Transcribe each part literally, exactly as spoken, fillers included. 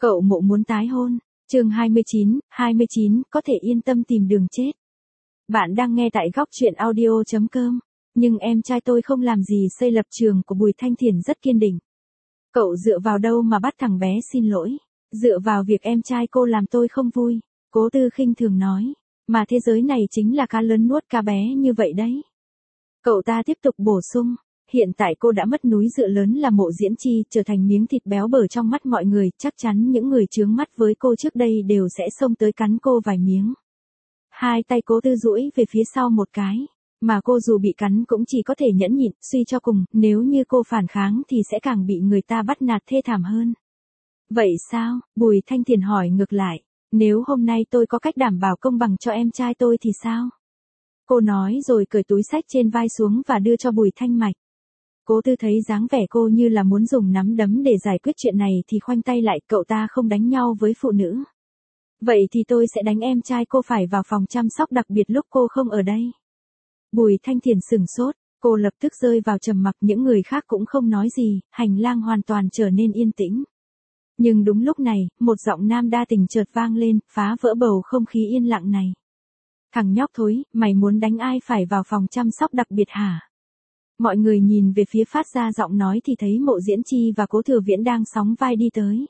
Cậu Mộ muốn tái hôn. Chương hai mươi chín, hai mươi chín, có thể yên tâm tìm đường chết. Bạn đang nghe tại góc truyện audio chấm com. Nhưng em trai tôi không làm gì xây lập trường của Bùi Thanh Thiền rất kiên định. Cậu dựa vào đâu mà bắt thằng bé xin lỗi? Dựa vào việc em trai cô làm tôi không vui. Cố Tư khinh thường nói. Mà thế giới này chính là cá lớn nuốt cá bé như vậy đấy. Cậu ta tiếp tục bổ sung. Hiện tại cô đã mất núi dựa lớn là Mộ Diễn Chi, trở thành miếng thịt béo bở trong mắt mọi người, chắc chắn những người chướng mắt với cô trước đây đều sẽ xông tới cắn cô vài miếng. Hai tay Cố Tư duỗi về phía sau một cái, mà cô dù bị cắn cũng chỉ có thể nhẫn nhịn, suy cho cùng, nếu như cô phản kháng thì sẽ càng bị người ta bắt nạt thê thảm hơn. Vậy sao? Bùi Thanh Thiền hỏi ngược lại, nếu hôm nay tôi có cách đảm bảo công bằng cho em trai tôi thì sao? Cô nói rồi cởi túi xách trên vai xuống và đưa cho Bùi Thanh Mạch. Cố Tư thấy dáng vẻ cô như là muốn dùng nắm đấm để giải quyết chuyện này thì khoanh tay lại, cậu ta không đánh nhau với phụ nữ. Vậy thì tôi sẽ đánh em trai cô phải vào phòng chăm sóc đặc biệt lúc cô không ở đây. Bùi Thanh Thiền sửng sốt, cô lập tức rơi vào trầm mặc, những người khác cũng không nói gì, hành lang hoàn toàn trở nên yên tĩnh. Nhưng đúng lúc này, một giọng nam đa tình chợt vang lên, phá vỡ bầu không khí yên lặng này. Thằng nhóc thối, mày muốn đánh ai phải vào phòng chăm sóc đặc biệt hả? Mọi người nhìn về phía phát ra giọng nói thì thấy Mộ Diễn Chi và Cố Thừa Viễn đang sóng vai đi tới.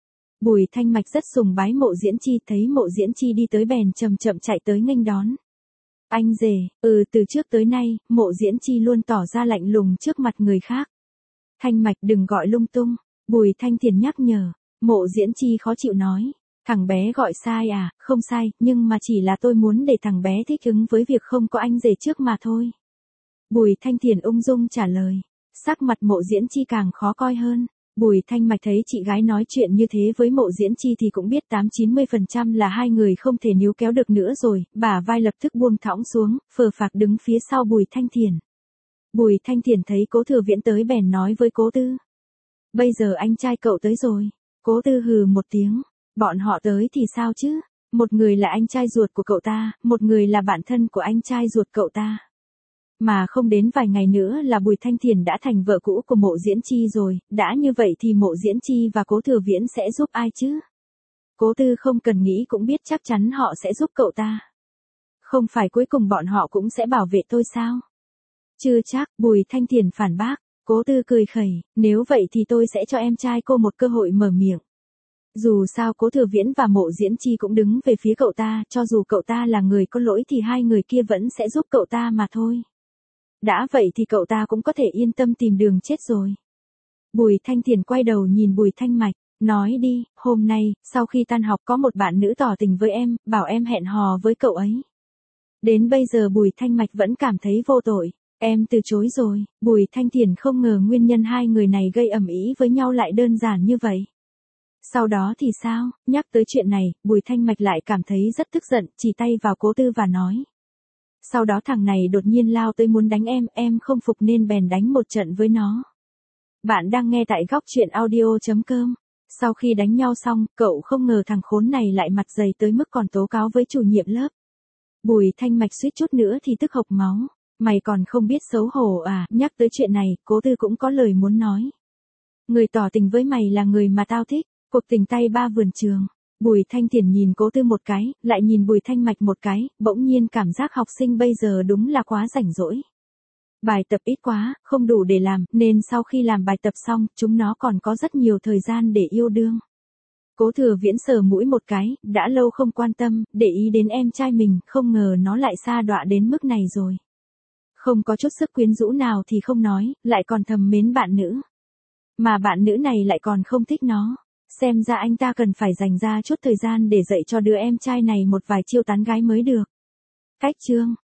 Bùi Thanh Mạch rất sùng bái Mộ Diễn Chi, thấy Mộ Diễn Chi đi tới bèn chậm chậm chạy tới nghênh đón. Anh rể, ừ từ trước tới nay, Mộ Diễn Chi luôn tỏ ra lạnh lùng trước mặt người khác. Thanh Mạch đừng gọi lung tung, Bùi Thanh Thiền nhắc nhở. Mộ Diễn Chi khó chịu nói, thằng bé gọi sai à, không sai, nhưng mà chỉ là tôi muốn để thằng bé thích ứng với việc không có anh rể trước mà thôi. Bùi Thanh Thiền ung dung trả lời, sắc mặt Mộ Diễn Chi càng khó coi hơn. Bùi Thanh Mạch thấy chị gái nói chuyện như thế với Mộ Diễn Chi thì cũng biết tám chín mươi phần trăm là hai người không thể níu kéo được nữa rồi, bả vai lập tức buông thõng xuống, phờ phạc đứng phía sau Bùi Thanh Thiền. Bùi Thanh Thiền thấy Cố Thừa Viễn tới bèn nói với Cố Tư. Bây giờ anh trai cậu tới rồi. Cố Tư hừ một tiếng, bọn họ tới thì sao chứ, một người là anh trai ruột của cậu ta, một người là bạn thân của anh trai ruột cậu ta. Mà không đến vài ngày nữa là Bùi Thanh Thiền đã thành vợ cũ của Mộ Diễn Chi rồi, đã như vậy thì Mộ Diễn Chi và Cố Thừa Viễn sẽ giúp ai chứ? Cố Tư không cần nghĩ cũng biết chắc chắn họ sẽ giúp cậu ta. Không phải cuối cùng bọn họ cũng sẽ bảo vệ tôi sao? Chưa chắc, Bùi Thanh Thiền phản bác. Cố Tư cười khẩy, nếu vậy thì tôi sẽ cho em trai cô một cơ hội mở miệng. Dù sao Cố Thừa Viễn và Mộ Diễn Chi cũng đứng về phía cậu ta, cho dù cậu ta là người có lỗi thì hai người kia vẫn sẽ giúp cậu ta mà thôi. Đã vậy thì cậu ta cũng có thể yên tâm tìm đường chết rồi. Bùi Thanh Thiền quay đầu nhìn Bùi Thanh Mạch, nói đi, hôm nay, sau khi tan học có một bạn nữ tỏ tình với em, bảo em hẹn hò với cậu ấy. Đến bây giờ Bùi Thanh Mạch vẫn cảm thấy vô tội. Em từ chối rồi. Bùi Thanh Thiền không ngờ nguyên nhân hai người này gây ầm ĩ với nhau lại đơn giản như vậy. Sau đó thì sao? Nhắc tới chuyện này, Bùi Thanh Mạch lại cảm thấy rất tức giận, chỉ tay vào Cố Tư và nói. Sau đó thằng này đột nhiên lao tới muốn đánh em, em không phục nên bèn đánh một trận với nó. Bạn đang nghe tại góc truyện audio chấm com. Sau khi đánh nhau xong, cậu không ngờ thằng khốn này lại mặt dày tới mức còn tố cáo với chủ nhiệm lớp. Bùi Thanh Mạch suýt chút nữa thì tức hộc máu. Mày còn không biết xấu hổ à? Nhắc tới chuyện này, Cố Tư cũng có lời muốn nói. Người tỏ tình với mày là người mà tao thích, cuộc tình tay ba vườn trường. Bùi Thanh Thiền nhìn Cố Tư một cái, lại nhìn Bùi Thanh Mạch một cái, bỗng nhiên cảm giác học sinh bây giờ đúng là quá rảnh rỗi. Bài tập ít quá, không đủ để làm, nên sau khi làm bài tập xong, chúng nó còn có rất nhiều thời gian để yêu đương. Cố Thừa Viễn sờ mũi một cái, đã lâu không quan tâm, để ý đến em trai mình, không ngờ nó lại sa đọa đến mức này rồi. Không có chút sức quyến rũ nào thì không nói, lại còn thầm mến bạn nữ. Mà bạn nữ này lại còn không thích nó. Xem ra anh ta cần phải dành ra chút thời gian để dạy cho đứa em trai này một vài chiêu tán gái mới được. Cách chương